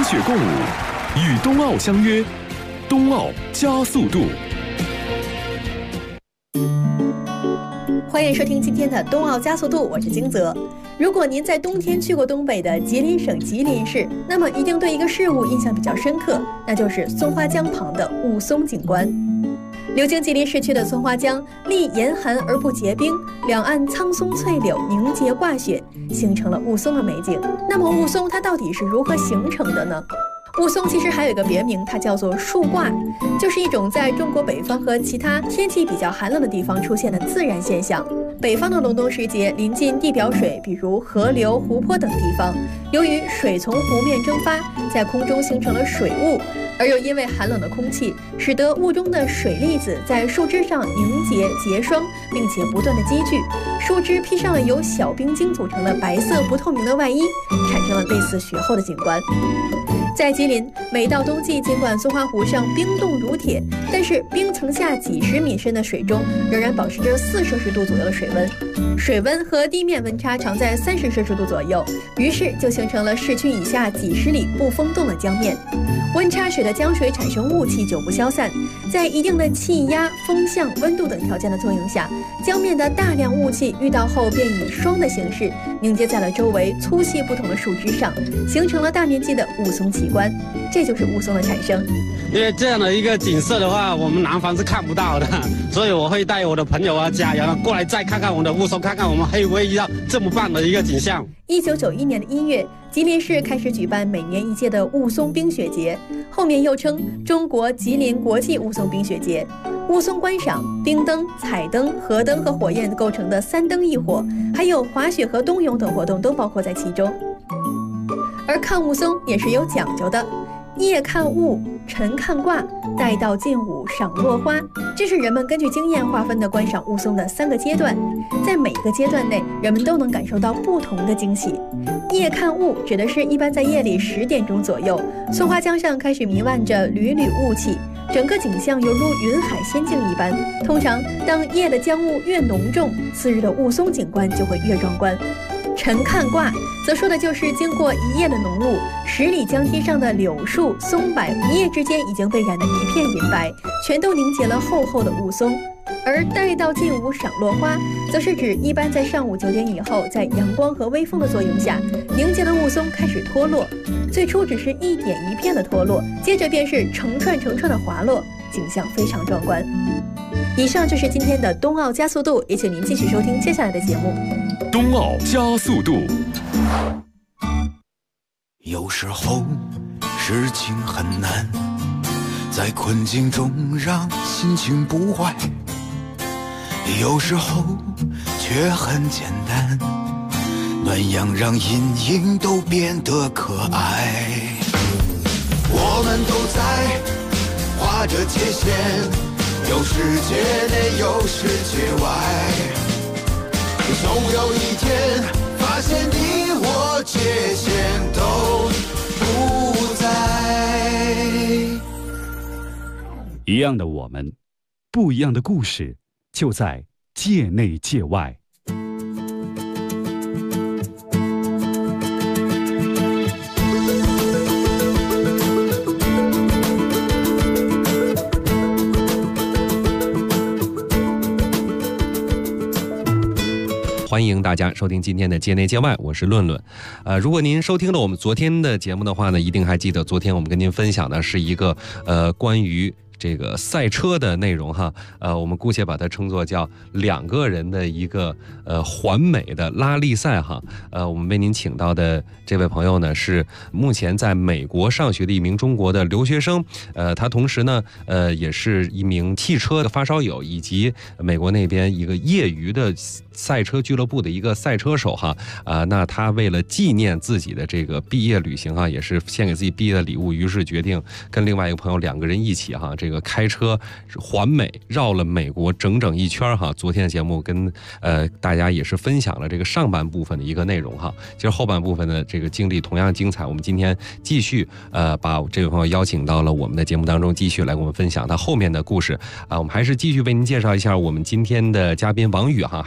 雪共舞，与冬奥相约，冬奥加速度。 欢迎收听今天的冬奥加速度，我是金泽。如果您在冬天去过东北的吉林省吉林市，那么一定对一个事物印象比较深刻，那就是松花江旁的雾凇景观。流经吉林市区的松花江，历严寒而不结冰，两岸苍松翠柳凝结挂雪，形成了雾凇的美景。那么雾凇它到底是如何形成的呢？雾凇其实还有一个别名，它叫做树挂，就是一种在中国北方和其他天气比较寒冷的地方出现的自然现象。北方的隆冬时节，临近地表水，比如河流、湖泊等地方，由于水从湖面蒸发，在空中形成了水雾，而又因为寒冷的空气，使得雾中的水粒子在树枝上凝结结霜，并且不断的积聚，树枝披上了由小冰晶组成的白色不透明的外衣，产生了类似雪后的景观。在吉林，每到冬季，尽管松花湖上冰冻如铁，但是冰层下几十米深的水中仍然保持着4摄氏度左右的水温，水温和地面温差常在30摄氏度左右，于是就形成了市区以下几十里不封冻的江面。温差使得江水产生雾气久不消散，在一定的气压、风向、温度等条件的作用下，江面的大量雾气遇到后便以霜的形式凝结在了周围粗细不同的树枝上，形成了大面积的雾凇奇观，这就是雾凇的产生。 因为这样的一个景色的话，我们南方是看不到的，所以我会带我的朋友啊、家人过来再看看我们的雾凇，看看我们会不会遇到这么棒的一个景象。 1991年的1月，吉林市开始举办每年一届的雾凇冰雪节，后面又称中国吉林国际雾凇冰雪节。雾凇观赏、冰灯、彩灯、河灯和火焰构成的3灯一火，还有滑雪和冬泳等活动都包括在其中。而看雾凇也是有讲究的，夜看雾，晨看卦，待到近午赏落花，这是人们根据经验划分的观赏雾凇的3个阶段。在每个阶段内，人们都能感受到不同的惊喜。夜看雾指的是一般在夜里10点钟左右，松花江上开始弥漫着缕缕雾气，整个景象犹如云海仙境一般。通常当夜的江雾越浓重，次日的雾凇景观就会越壮观。晨看卦则说的就是经过一夜的浓雾，10里江堤上的柳树、松柏一夜之间已经被染得一片银白，全都凝结了厚厚的雾凇。而待到近午赏落花，则是指一般在上午9点以后，在阳光和微风的作用下，凝结的雾凇开始脱落。最初只是一点一片的脱落，接着便是成串成串的滑落，景象非常壮观。以上就是今天的冬奥加速度，也请您继续收听接下来的节目。 冬奥加速度。 有时候事情很难，在困境中让心情不坏，有时候却很简单，暖阳让阴影都变得可爱。我们都在画着界限，有世界内有世界外，总有一天发现你我界限都不在。 一样的我们，不一样的故事，就在界内界外。 欢迎大家收听今天的界内界外，我是论论。如果您收听了我们昨天的节目的话呢，一定还记得昨天我们跟您分享的是一个关于这个赛车的内容哈，我们姑且把它称作叫2个人的一个环美的拉力赛哈。我们为您请到的这位朋友呢，是目前在美国上学的一名中国的留学生，他同时呢也是一名汽车的发烧友，以及美国那边一个业余的赛车俱乐部的一个赛车手哈。那他为了纪念自己的这个毕业旅行哈，也是献给自己毕业的礼物，于是决定跟另外一个朋友2个人一起哈，这个开车环美绕了美国整整一圈哈。昨天的节目跟大家也是分享了这个上半部分的一个内容哈。其实后半部分的这个经历同样精彩，我们今天继续把这位朋友邀请到了我们的节目当中，继续来跟我们分享他后面的故事我们还是继续为您介绍一下我们今天的嘉宾王宇哈，还是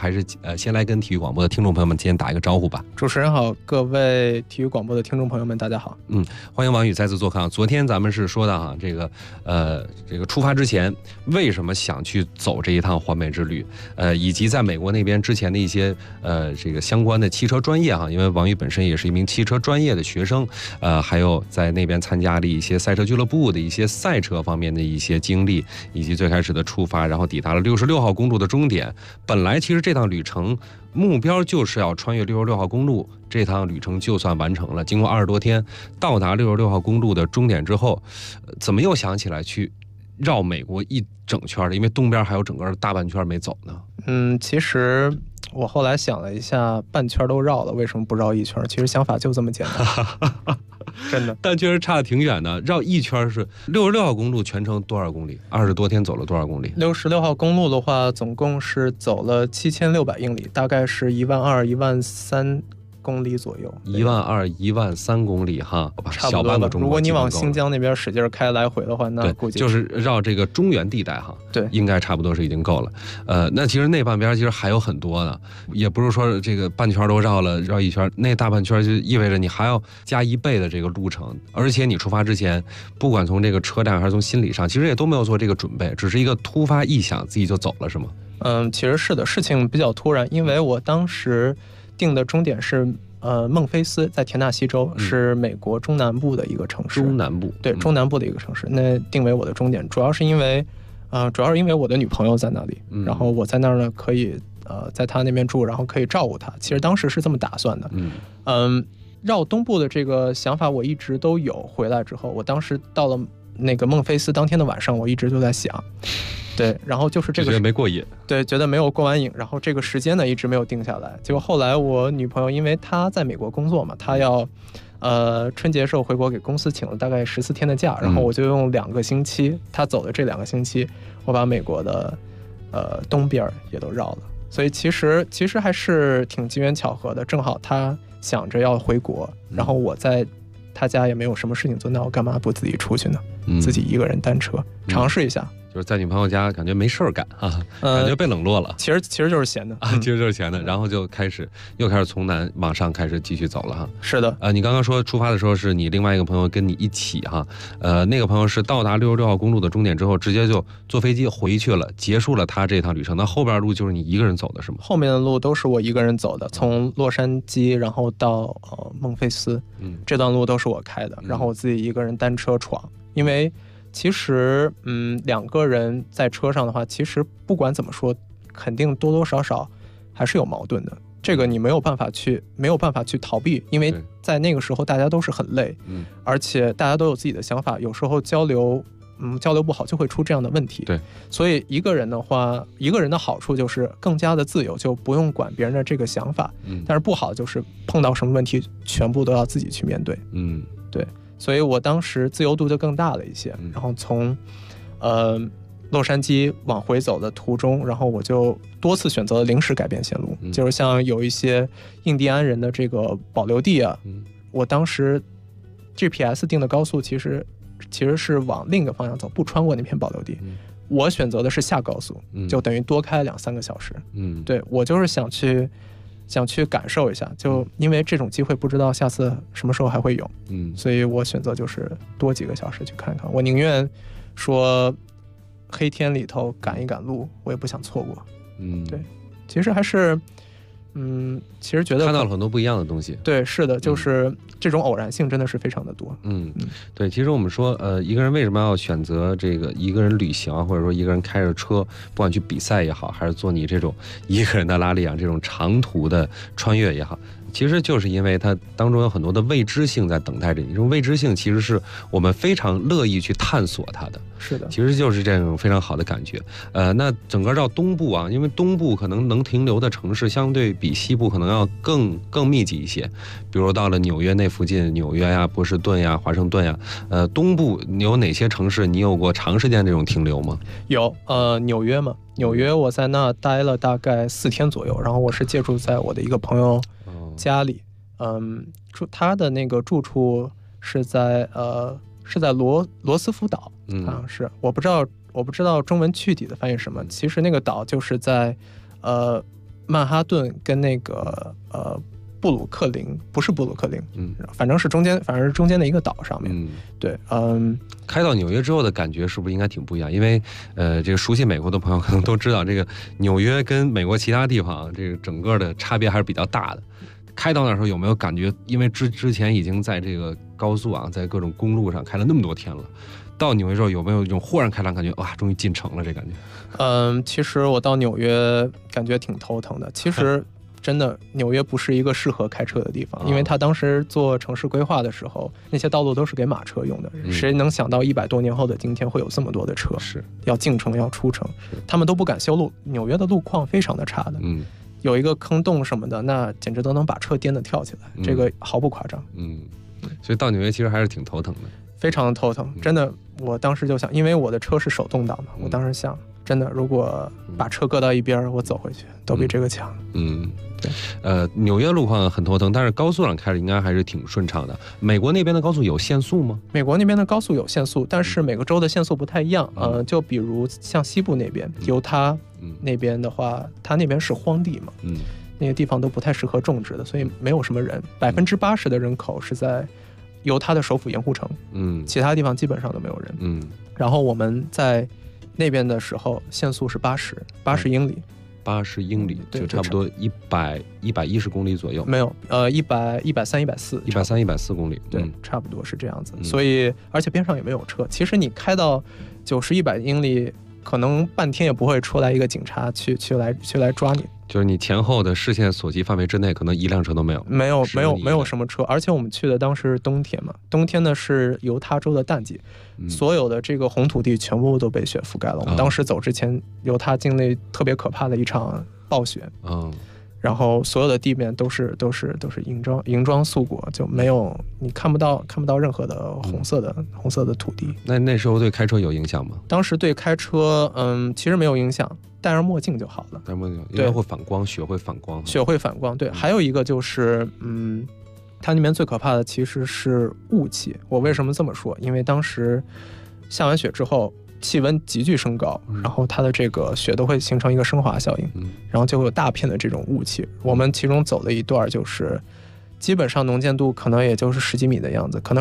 先来跟体育广播的听众朋友们先打一个招呼吧。 主持人好，各位体育广播的听众朋友们，大家好。 欢迎王宇再次做客。昨天咱们是说到哈，这个出发之前为什么想去走这一趟环美之旅，以及在美国那边之前的一些这个相关的汽车专业哈，因为王宇本身也是一名汽车专业的学生，还有在那边参加了一些赛车俱乐部的一些赛车方面的一些经历，以及最开始的出发，然后抵达了66号公路的终点。本来其实这趟旅程目标就是要穿越66号公路，这趟旅程就算完成了。经过20多天到达66号公路的终点之后，怎么又想起来去绕美国一整圈的？因为东边还有整个大半圈没走呢。 其实我后来想了一下，半圈都绕了，为什么不绕一圈？其实想法就这么简单。真的， 但确实差得挺远的。绕一圈是66号公路全程多少公里？20多天走了多少公里 ？66号公路的话，总共是走了7600英里，大概是12000、13000公里左右 ，12000、13000公里哈，小半个中国。 如果你往新疆那边使劲开来回的话，那估计就是绕这个中原地带哈， 对， 应该差不多是已经够了。那其实那半边其实还有很多呢，也不是说这个半圈都绕了，绕一圈，那大半圈就意味着你还要加1倍的这个路程，而且你出发之前，不管从这个车站还是从心理上，其实也都没有做这个准备，只是一个突发异想，自己就走了，是吗？ 其实是的，事情比较突然，因为我当时定的终点是孟菲斯，在田纳西州，是美国中南部的一个城市。 中南部， 对，中南部的一个城市。那定为我的终点，主要是因为我的女朋友在那里，然后我在那儿呢可以在她那边住，然后可以照顾她。其实当时是这么打算的。绕东部的这个想法我一直都有。回来之后，我当时到了那个孟菲斯当天的晚上，我一直就在想。对，然后就是这个觉得没过瘾， 对，觉得没有过完瘾，然后这个时间呢一直没有定下来。结果后来我女朋友因为她在美国工作嘛，她要春节时候回国给公司请了大概14天的假，然后我就用2个星期，她走的这2个星期，我把美国的东边也都绕了。所以其实还是挺机缘巧合的，正好她想着要回国，然后我在她家也没有什么事情做，那我干嘛不自己出去呢？自己一个人单车尝试一下。 就是在女朋友家感觉没事儿干啊，感觉被冷落了。 其实就是闲的其实就是闲的，然后就又开始从南往上开始继续走了哈。 是的， 你刚刚说出发的时候是你另外一个朋友跟你一起哈，那个朋友是到达66号公路的终点之后，直接就坐飞机回去了，结束了他这趟旅程。那后边路就是你一个人走的是吗？ 后面的路都是我一个人走的，从洛杉矶然后到孟菲斯，这段路都是我开的，然后我自己一个人单车闯，因为。其实2个人在车上的话，其实不管怎么说，肯定多多少少还是有矛盾的。这个你没有办法去逃避，因为在那个时候大家都是很累，而且大家都有自己的想法，有时候交流不好就会出这样的问题。 对， 所以一个人的话，一个人的好处就是更加的自由，就不用管别人的这个想法。但是不好就是碰到什么问题，全部都要自己去面对。对。所以我当时自由度就更大了一些，然后从洛杉矶往回走的途中，然后我就多次选择了临时改变线路，就是像有一些印第安人的这个保留地啊，我当时 GPS 定的高速其实是往另一个方向走，不穿过那片保留地，我选择的是下高速，就等于多开2-3个小时。对，我就是想去感受一下，就因为这种机会不知道下次什么时候还会有，所以我选择就是多几个小时去看看。我宁愿说黑天里头赶一赶路，我也不想错过。对，其实还是其实觉得看到了很多不一样的东西。 对，是的，就是这种偶然性真的是非常的多。 对，其实我们说一个人为什么要选择这个一个人旅行啊，或者说一个人开着车，不管去比赛也好，还是做你这种一个人的拉力啊，这种长途的穿越也好，其实就是因为它当中有很多的未知性在等待着你。这种未知性其实是我们非常乐意去探索它的。 是的， 其实就是这种非常好的感觉。那整个绕东部啊，因为东部可能能停留的城市相对比西部可能要更密集一些，比如到了纽约那附近，纽约呀、波士顿呀、华盛顿呀，东部你有哪些城市你有过长时间这种停留吗？ 有，纽约嘛，纽约我在那待了大概4天左右，然后我是借住在我的一个朋友家里，他的那个住处是在罗斯福岛，是我不知道中文具体的翻译什么。其实那个岛就是在曼哈顿跟那个布鲁克林，不是布鲁克林，反正是中间的一个岛上面。对， 开到纽约之后的感觉是不是应该挺不一样？因为这个熟悉美国的朋友可能都知道，这个纽约跟美国其他地方这个整个的差别还是比较大的。开到那时候有没有感觉？因为之前已经在这个高速啊，在各种公路上开了那么多天了，到纽约之后有没有一种豁然开朗感觉？哇，终于进城了这感觉？ 其实我到纽约感觉挺头疼的。其实真的纽约不是一个适合开车的地方，因为他当时做城市规划的时候，那些道路都是给马车用的。谁能想到100多年后的今天会有这么多的车？是要进城要出城，他们都不敢修路。纽约的路况非常的差的，有一个坑洞什么的，那简直都能把车颠得跳起来，这个毫不夸张。 所以到纽约其实还是挺头疼的， 非常的头疼。真的，我当时就想，因为我的车是手动挡嘛，我当时想，真的，如果把车搁到一边，我走回去都比这个强。 对，纽约路况很头疼，但是高速上开着应该还是挺顺畅的。美国那边的高速有限速吗？ 美国那边的高速有限速，但是每个州的限速不太一样。就比如像西部那边，犹他那边的话，它那边是荒地嘛，那些地方都不太适合种植的，所以没有什么人。80%的人口是在犹他的首府盐湖城，其他地方基本上都没有人。然后我们在那边的时候，限速是80英里。 80英里就差不多110公里左右。 没有，130、140 公里。 对，差不多是这样子。所以，而且边上也没有车。其实你开到90、100英里，可能半天也不会出来一个警察去来抓你。 就是你前后的视线所及范围之内，可能一辆车都没有。 没有什么车。而且我们去的当时是冬天嘛，冬天呢是犹他州的淡季，所有的这个红土地全部都被雪覆盖了。我们当时走之前，犹他经历特别可怕的一场暴雪。然后所有的地面都是银装素裹，就没有，你看不到任何的红色的土地。 那时候对开车有影响吗？ 当时对开车其实没有影响，戴上墨镜就好了。 戴墨镜应该会反光，雪会反光。 对，还有一个就是它那边最可怕的其实是雾气。我为什么这么说？因为当时下完雪之后，气温急剧升高，然后它的这个雪都会形成一个升华效应，然后就会有大片的这种雾气。我们其中走了一段，就是基本上能见度可能也就是10几米的样子，可能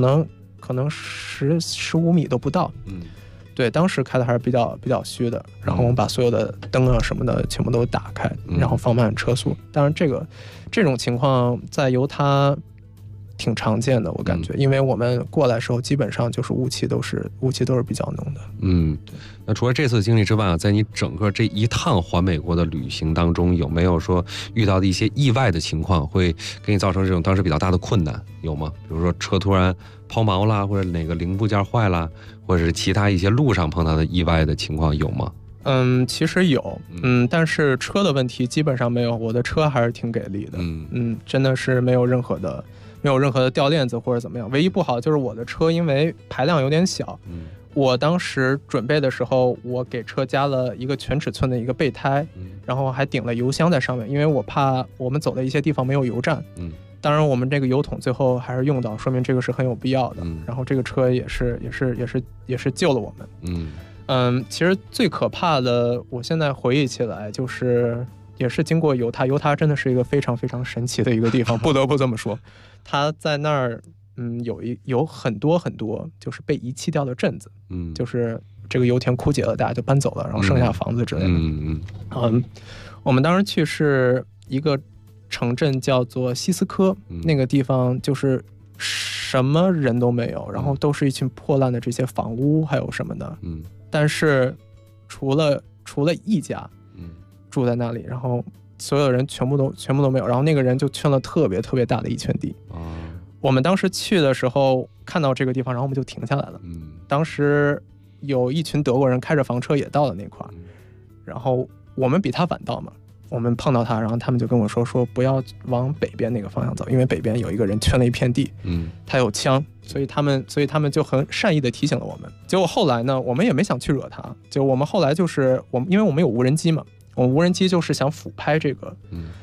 15米都不到。对，当时开的还是比较虚的。然后我们把所有的灯啊什么的全部都打开，然后放慢车速。当然这种情况在犹他挺常见的，我感觉，因为我们过来的时候基本上就是雾气都是比较浓的。 那除了这次经历之外，在你整个这一趟环美国的旅行当中，有没有说遇到的一些意外的情况，会给你造成这种当时比较大的困难，有吗？比如说车突然抛锚啦，或者哪个零部件坏啦，或者是其他一些路上碰到的意外的情况有吗？ 其实有，但是车的问题基本上没有，我的车还是挺给力的。真的是没有任何的掉链子或者怎么样。唯一不好就是我的车因为排量有点小，我当时准备的时候，我给车加了一个全尺寸的一个备胎，然后还顶了油箱在上面，因为我怕我们走的一些地方没有油站。当然我们这个油桶最后还是用到，说明这个是很有必要的。然后这个车也是救了我们。其实最可怕的，我现在回忆起来就是也是经过犹他真的是一个非常非常神奇的一个地方，不得不这么说。它在那儿有很多就是被遗弃掉的镇子，就是这个油田枯竭了，大家就搬走了，然后剩下房子之类的。我们当时去是一个城镇叫做西斯科，那个地方就是什么人都没有，然后都是一群破烂的这些房屋还有什么的。但是除了一家住在那里，然后所有人全部都没有，然后那个人就圈了特别特别大的一圈地。我们当时去的时候看到这个地方，然后我们就停下来了。当时有一群德国人开着房车也到了那块儿，然后我们比他晚到嘛，我们碰到他，然后他们就跟我说不要往北边那个方向走，因为北边有一个人圈了一片地，他有枪，所以他们就很善意的提醒了我们。结果后来呢，我们也没想去惹他，就我们后来就是因为我们有无人机嘛，我们无人机就是想俯拍这个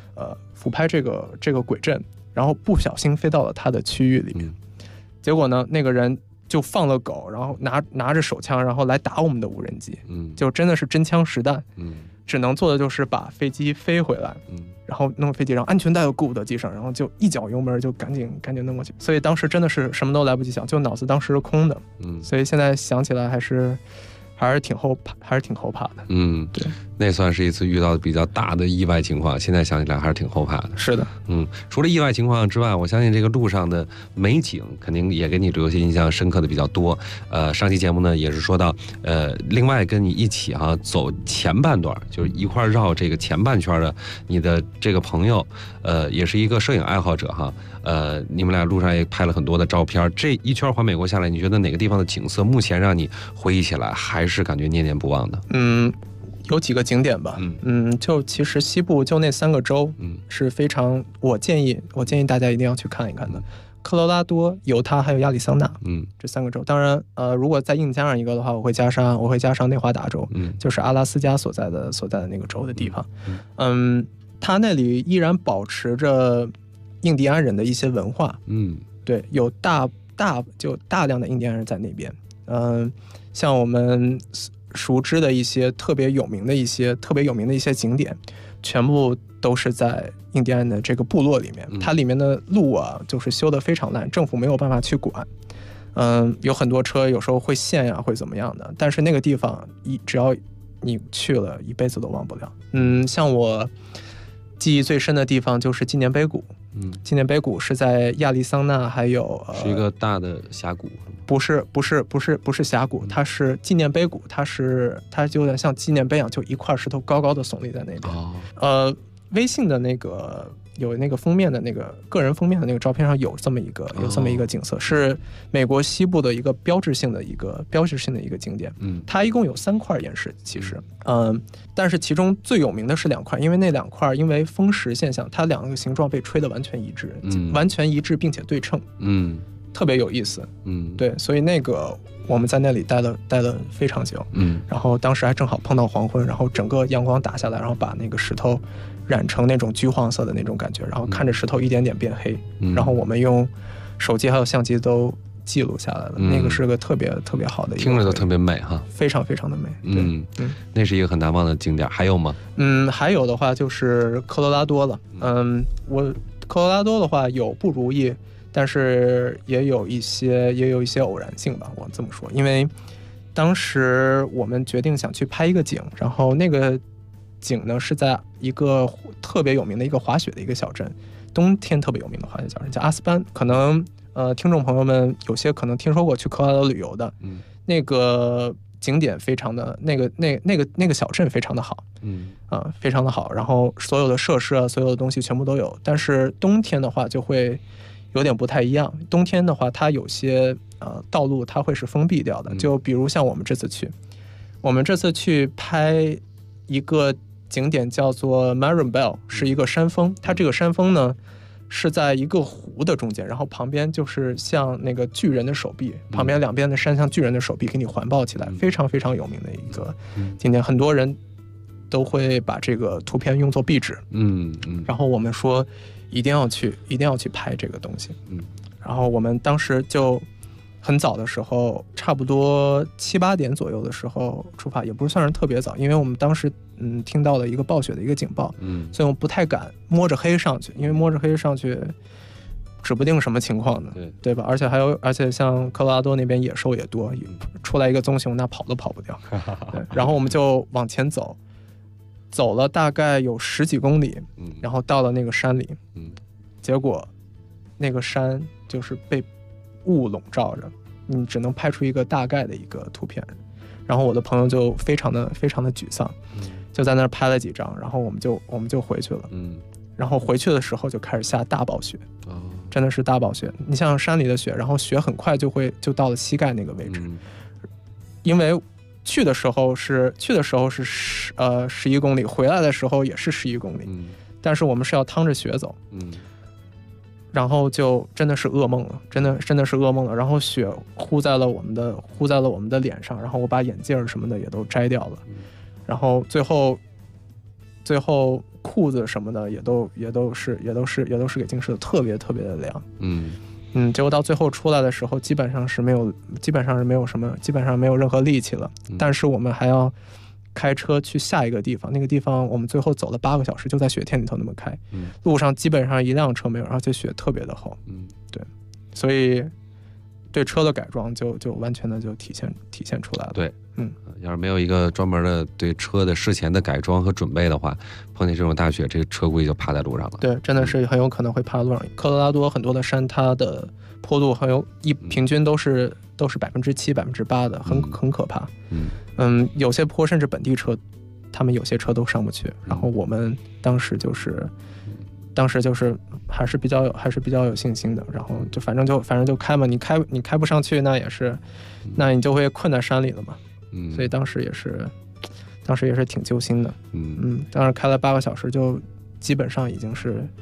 轨阵，然后不小心飞到了他的区域里面。结果呢，那个人就放了狗，然后拿着手枪，然后来打我们的无人机。就真的是真枪实弹。 只能做的就是把飞机飞回来，然后弄飞机，然后安全带又顾不得系上，然后就一脚油门就赶紧弄过去。所以当时真的是什么都来不及想，就脑子当时是空的。所以现在想起来还是挺后怕的。 对，那算是一次遇到比较大的意外情况，现在想起来还是挺后怕的。 是的， 除了意外情况之外，我相信这个路上的美景肯定也给你留下印象深刻的比较多。上期节目呢也是说到，另外跟你一起走前半段，就是一块绕这个前半圈的你的这个朋友，也是一个摄影爱好者哈。你们俩路上也拍了很多的照片。这一圈环美国下来，你觉得哪个地方的景色目前让你回忆起来还是感觉念念不忘的？ 有几个景点吧。就其实西部就那3个州，是非常我建议大家一定要去看一看的。科罗拉多、犹他还有亚利桑那，这3个州。当然，如果再硬加上一个的话，我会加上内华达州，就是阿拉斯加所在的那个州的地方。它那里依然保持着印第安人的一些文化。对，有大量的印第安人在那边。像我们熟知的一些特别有名的一些景点，全部都是在印第安的这个部落里面。它里面的路就是修得非常烂，政府没有办法去管。有很多车有时候会陷呀，会怎么样的。但是那个地方只要你去了，一辈子都忘不了。像我记忆最深的地方就是纪念碑谷。纪念碑谷是在亚利桑那，还有是一个大的峡谷。 不是峡谷，它是纪念碑谷，它就有点像纪念碑一样，就一块石头高高的耸立在那边。微信的那个有那个封面的那个个人封面的那个照片上有这么一个景色，是美国西部的一个标志性的一个景点。它一共有3块岩石，其实，但是其中最有名的是2块，因为那2块因为风蚀现象，它2个形状被吹得完全一致，并且对称。特别有意思。对，所以那个我们在那里待了非常久。然后当时还正好碰到黄昏，然后整个阳光打下来，然后把那个石头染成那种橘黄色的那种感觉，然后看着石头一点点变黑，然后我们用手机还有相机都记录下来了。那个是个特别特别好的一个， 听着都特别美哈， 非常非常的美。 那是一个很难忘的景点。还有吗？ 还有的话就是科罗拉多了。科罗拉多的话有不如意，但是也有一些偶然性吧，我这么说。因为当时我们决定想去拍一个景，然后那个景呢是在一个特别有名的一个滑雪的一个小镇，冬天特别有名的滑雪小镇叫阿斯班。可能听众朋友们有些可能听说过去科罗拉多旅游的，那个景点非常的那个小镇非常的好，非常的好。然后所有的设施所有的东西全部都有。但是冬天的话就会有点不太一样。冬天的话，它有些道路它会是封闭掉的。就比如像我们这次去拍一个景点叫做 Marin Bell， 是一个山峰。它这个山峰呢是在一个湖的中间，然后旁边就是像那个巨人的手臂，旁边2边的山像巨人的手臂给你环抱起来，非常非常有名的一个景点。很多人都会把这个图片用作壁纸。然后我们说一定要去拍这个东西。然后我们当时就很早的时候，差不多7、8点左右的时候出发，也不算是特别早，因为我们当时听到了一个暴雪的一个警报，所以我们不太敢摸着黑上去，因为摸着黑上去指不定什么情况呢，对吧？而且像科罗拉多那边野兽也多，出来一个棕熊那跑都跑不掉。对，然后我们就往前走了大概有10几公里，然后到了那个山里，结果那个山就是被雾笼罩着，你只能拍出一个大概的一个图片。然后我的朋友就非常的沮丧，就在那儿拍了几张，然后我们就回去了。然后回去的时候就开始下大暴雪，真的是大暴雪。你像山里的雪，然后雪很快就到了膝盖那个位置。因为去的时候是11公里，回来的时候也是11公里，但是我们是要趟着雪走。然后就真的是噩梦了，真的是噩梦了。然后雪呼在了我们的脸上，然后我把眼镜什么的也都摘掉了，然后最后裤子什么的也都是给浸湿的，特别特别的凉。结果到最后出来的时候，基本上是没有任何力气了。但是我们还要开车去下一个地方，那个地方我们最后走了8个小时，就在雪天里头那么开，路上基本上一辆车没有，而且雪特别的厚，对，所以对车的改装就完全的就体现出来了。 对，要是没有一个专门的对车的事前的改装和准备的话，碰见这种大雪，这个车估计就趴在路上了。 对，真的是很有可能会趴在路上。科罗拉多很多的山，它的坡度平均都是7%、8%的，很可怕。有些坡甚至本地车，他们有些车都上不去。然后我们当时就是还是比较有信心的，然后就反正就开嘛，你开不上去，那你就会困在山里了嘛。所以当时也是挺揪心的。当时开了8个小时，就基本上已经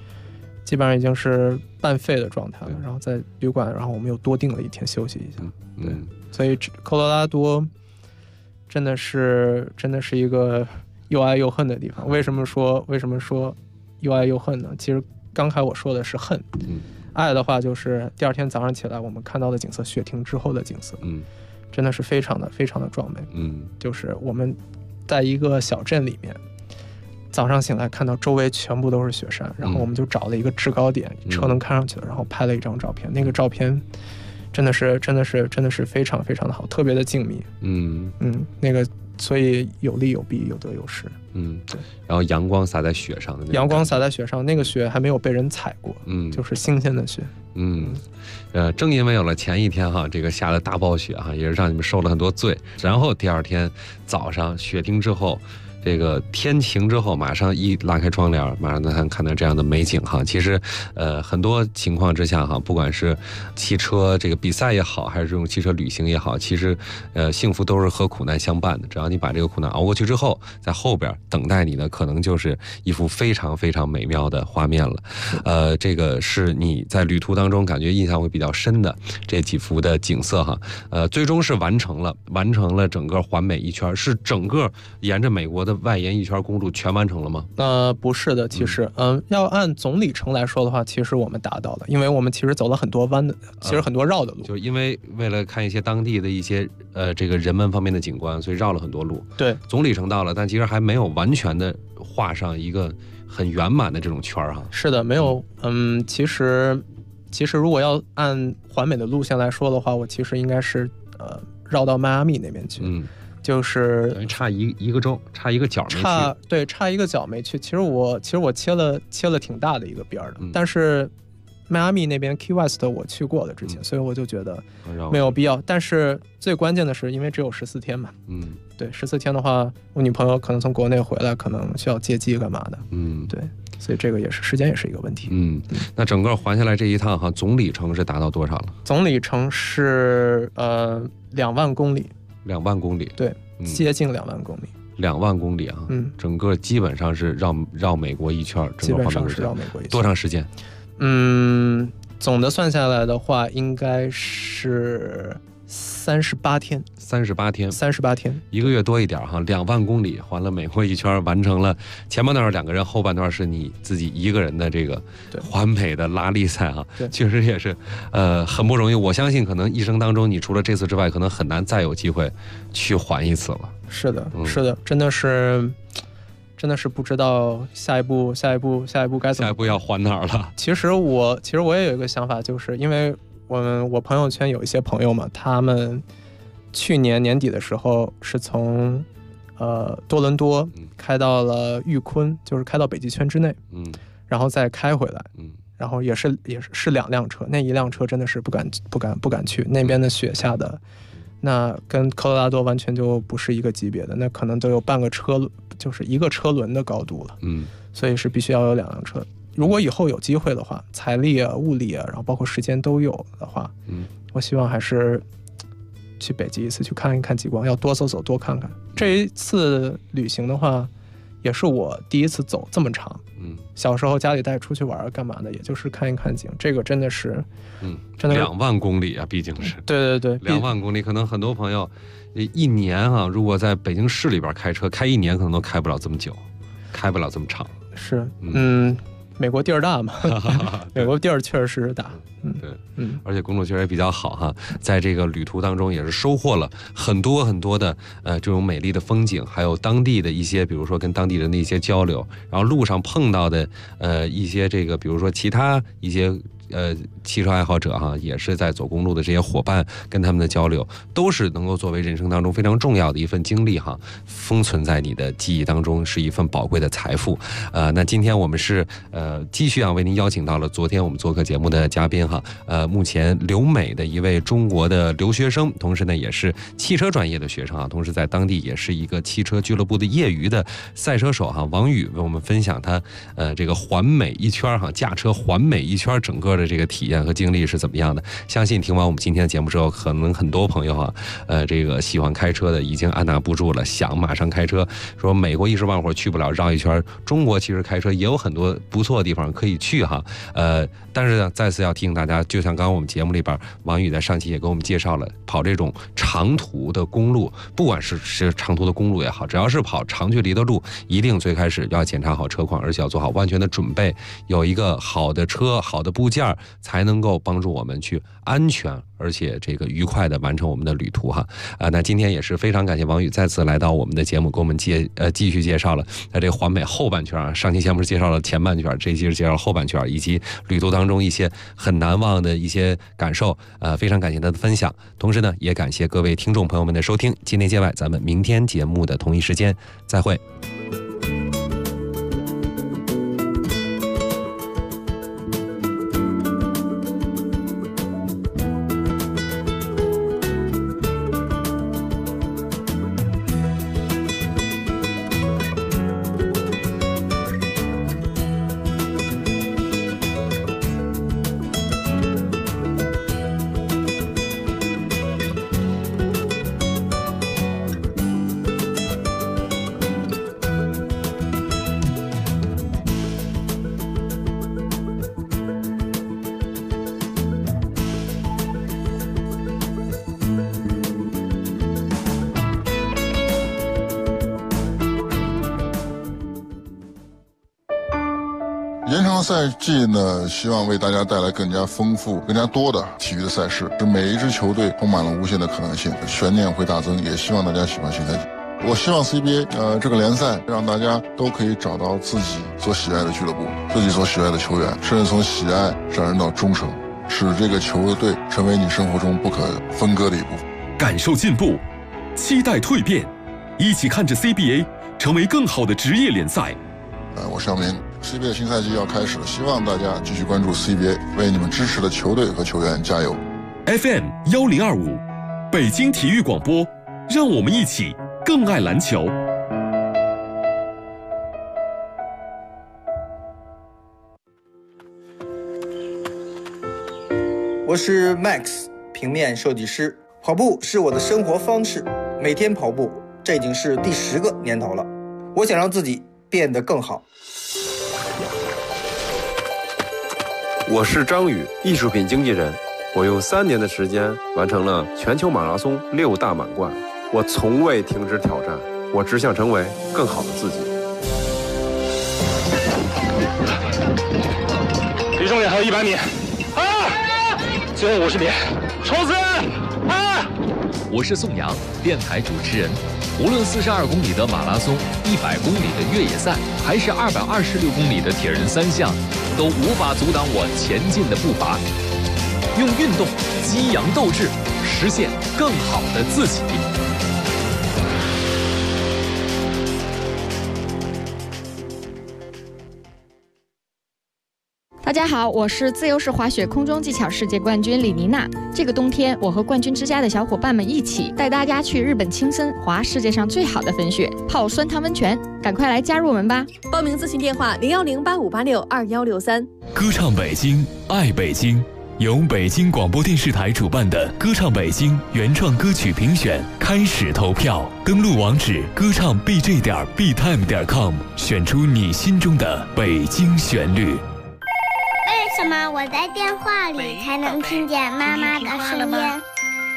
是半废的状态了。然后在旅馆，然后我们又多订了1天休息一下。对，所以科罗拉多真的是一个又爱又恨的地方。为什么说又爱又恨呢？其实刚才我说的是恨，爱的话就是第二天早上起来我们看到的景色，雪停之后的景色，真的是非常的壮美。就是我们在一个小镇里面，早上醒来看到周围全部都是雪山，然后我们就找了一个制高点，车能看上去了，然后拍了一张照片。那个照片真的是非常非常的好，特别的静谧。那个所以有利有弊，有得有失。对。 然后阳光洒在雪上的那阳光洒在雪上，那个雪还没有被人踩过，就是新鲜的雪。 正因为有了前一天哈，这个下了大暴雪哈，也是让你们受了很多罪。然后第二天早上雪停之后，这个天晴之后，马上一拉开窗帘，马上能看到这样的美景哈。其实，很多情况之下哈，不管是汽车这个比赛也好，还是这种汽车旅行也好，其实，幸福都是和苦难相伴的。只要你把这个苦难熬过去之后，在后边等待你的可能就是一幅非常非常美妙的画面了。这个是你在旅途当中感觉印象会比较深的这几幅的景色哈。最终是完成了整个环美一圈，是整个沿着美国的外沿一圈公路全完成了吗？ 不是的，其实，要按总里程来说的话，其实我们达到了，因为我们其实走了很多弯的，其实很多绕的路， 就是因为为了看一些当地的一些这个人文方面的景观，所以绕了很多路。 对， 总里程到了，但其实还没有完全的画上一个很圆满的这种圈哈。 是的，没有。其实如果要按环美的路线来说的话，我其实应该是绕到迈阿密那边去。就是等于差一个州，差一个角没去。 差一个角没去。其实我切了挺大的一个边的，但是迈阿密那边 Key West 我去过了之前，所以我就觉得没有必要。但是最关键的是，因为只有14天嘛，对，14天的话，我女朋友可能从国内回来，可能需要接机干嘛的，对，所以这个时间也是一个问题。 那整个环下来这一趟哈，总里程是达到多少了？ 总里程是2万公里。 2万公里， 对，接近2万公里。 2万公里啊，整个基本上是绕美国一圈， 基本上是绕美国一圈。 多长时间？ 总的算下来的话，应该是38天。38天 ，1个月多一点哈，2万公里环了美国一圈，完成了前半段2个人，后半段是你自己一个人的这个环美的拉力赛哈，确实也是很不容易。我相信可能一生当中，你除了这次之外，可能很难再有机会去环一次了。 是的，真的是不知道下一步该怎么。 下一步要环哪儿了？ 其实我也有一个想法，就是因为我朋友圈有一些朋友嘛，他们去年年底的时候是从多伦多开到了玉昆，就是开到北极圈之内，然后再开回来，然后也是2辆车，那一辆车真的是不敢去那边的雪下的，那跟科罗拉多完全就不是一个级别的，那可能都有半个车，就是一个车轮的高度了，所以是必须要有2辆车。如果以后有机会的话，财力啊、物力啊，然后包括时间都有的话，我希望还是去北极一次，去看一看极光，要多走走，多看看。这一次旅行的话，也是我第一次走这么长。小时候家里带出去玩干嘛的，也就是看一看景。这个真的是， 真的2万公里啊，毕竟是。 对 ，2万公里，可能很多朋友一年啊，如果在北京市里边开车开1年，可能都开不了这么久，开不了这么长。 是， 美国地儿大嘛，美国地儿确实是大。 对，而且公路确实也比较好哈，在这个旅途当中也是收获了很多的这种美丽的风景，还有当地的一些，比如说跟当地人的一些交流，然后路上碰到的一些这个，比如说其他一些汽车爱好者哈，也是在走公路的这些伙伴跟他们的交流，都是能够作为人生当中非常重要的一份经历哈，封存在你的记忆当中，是一份宝贵的财富。那今天我们是继续为您邀请到了昨天我们做客节目的嘉宾哈，目前留美的一位中国的留学生，同时呢也是汽车专业的学生啊，同时在当地也是一个汽车俱乐部的业余的赛车手哈，王宇为我们分享他这个环美一圈哈，驾车环美一圈整个的这个体验和经历是怎么样的。相信听完我们今天的节目之后，可能很多朋友啊这个喜欢开车的已经按捺不住了，想马上开车，说美国一时半会儿去不了，绕一圈，中国其实开车也有很多不错的地方可以去哈。但是呢再次要提醒大家，就像刚刚我们节目里边王宇在上期也给我们介绍了，跑这种长途的公路，不管是长途的公路也好，只要是跑长距离的路，一定最开始要检查好车况，而且要做好万全的准备，有一个好的车好的部件，才能够帮助我们去安全而且这个愉快的完成我们的旅途哈。那今天也是非常感谢王宇再次来到我们的节目，给我们继续介绍了这个环美后半圈啊。上期节目是介绍了前半圈，这期是介绍后半圈，以及旅途当中一些很难忘的一些感受。非常感谢他的分享，同时呢也感谢各位听众朋友们的收听。今天界外，咱们明天节目的同一时间再会。 延长赛季呢，希望为大家带来更加丰富、更加多的体育的赛事，使每一支球队充满了无限的可能性，悬念会大增。也希望大家喜欢新赛季。我希望 CBA 这个联赛让大家都可以找到自己所喜爱的俱乐部，自己所喜爱的球员，甚至从喜爱上升到忠诚，使这个球队成为你生活中不可分割的一部分。 感受进步，期待蜕变，一起看着 CBA 成为更好的职业联赛。 我声明 CBA 新赛季要开始了，希望大家继续关注 CBA， 为你们支持的球队和球员加油。 FM 1025，北京体育广播，让我们一起更爱篮球。 我是 Max， 平面设计师。跑步是我的生活方式，每天跑步，这已经是第10个年头了。我想让自己变得更好。 我是张宇，艺术品经纪人。我用3年的时间完成了全球马拉松6大满贯。我从未停止挑战，我只想成为更好的自己。 离终点还有100米，最后50米，冲刺！ 我是宋阳，电台主持人。无论42公里的马拉松、100公里的越野赛，还是226公里的铁人3项，都无法阻挡我前进的步伐。用运动激扬斗志，实现更好的自己。 大家好，我是自由式滑雪空中技巧世界冠军李妮娜。这个冬天，我和冠军之家的小伙伴们一起带大家去日本青森滑世界上最好的粉雪，泡酸汤温泉，赶快来加入我们吧！ 报名咨询电话0108562163。 歌唱北京，爱北京，由北京广播电视台主办的歌唱北京原创歌曲评选开始投票，登录网址歌唱 bj.btime.com， 选出你心中的北京旋律。 为什么我在电话里才能听见妈妈的声音？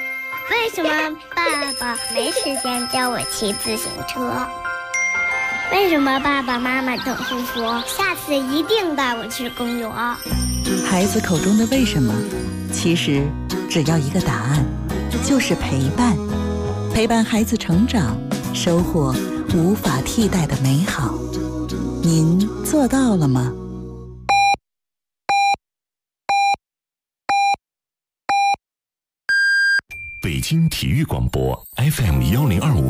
为什么爸爸没时间教我骑自行车？ 为什么爸爸妈妈总是说下次一定带我去公园？ 孩子口中的为什么，其实只要一个答案，就是陪伴。陪伴孩子成长，收获无法替代的美好。您做到了吗？ 北京体育广播 FM1025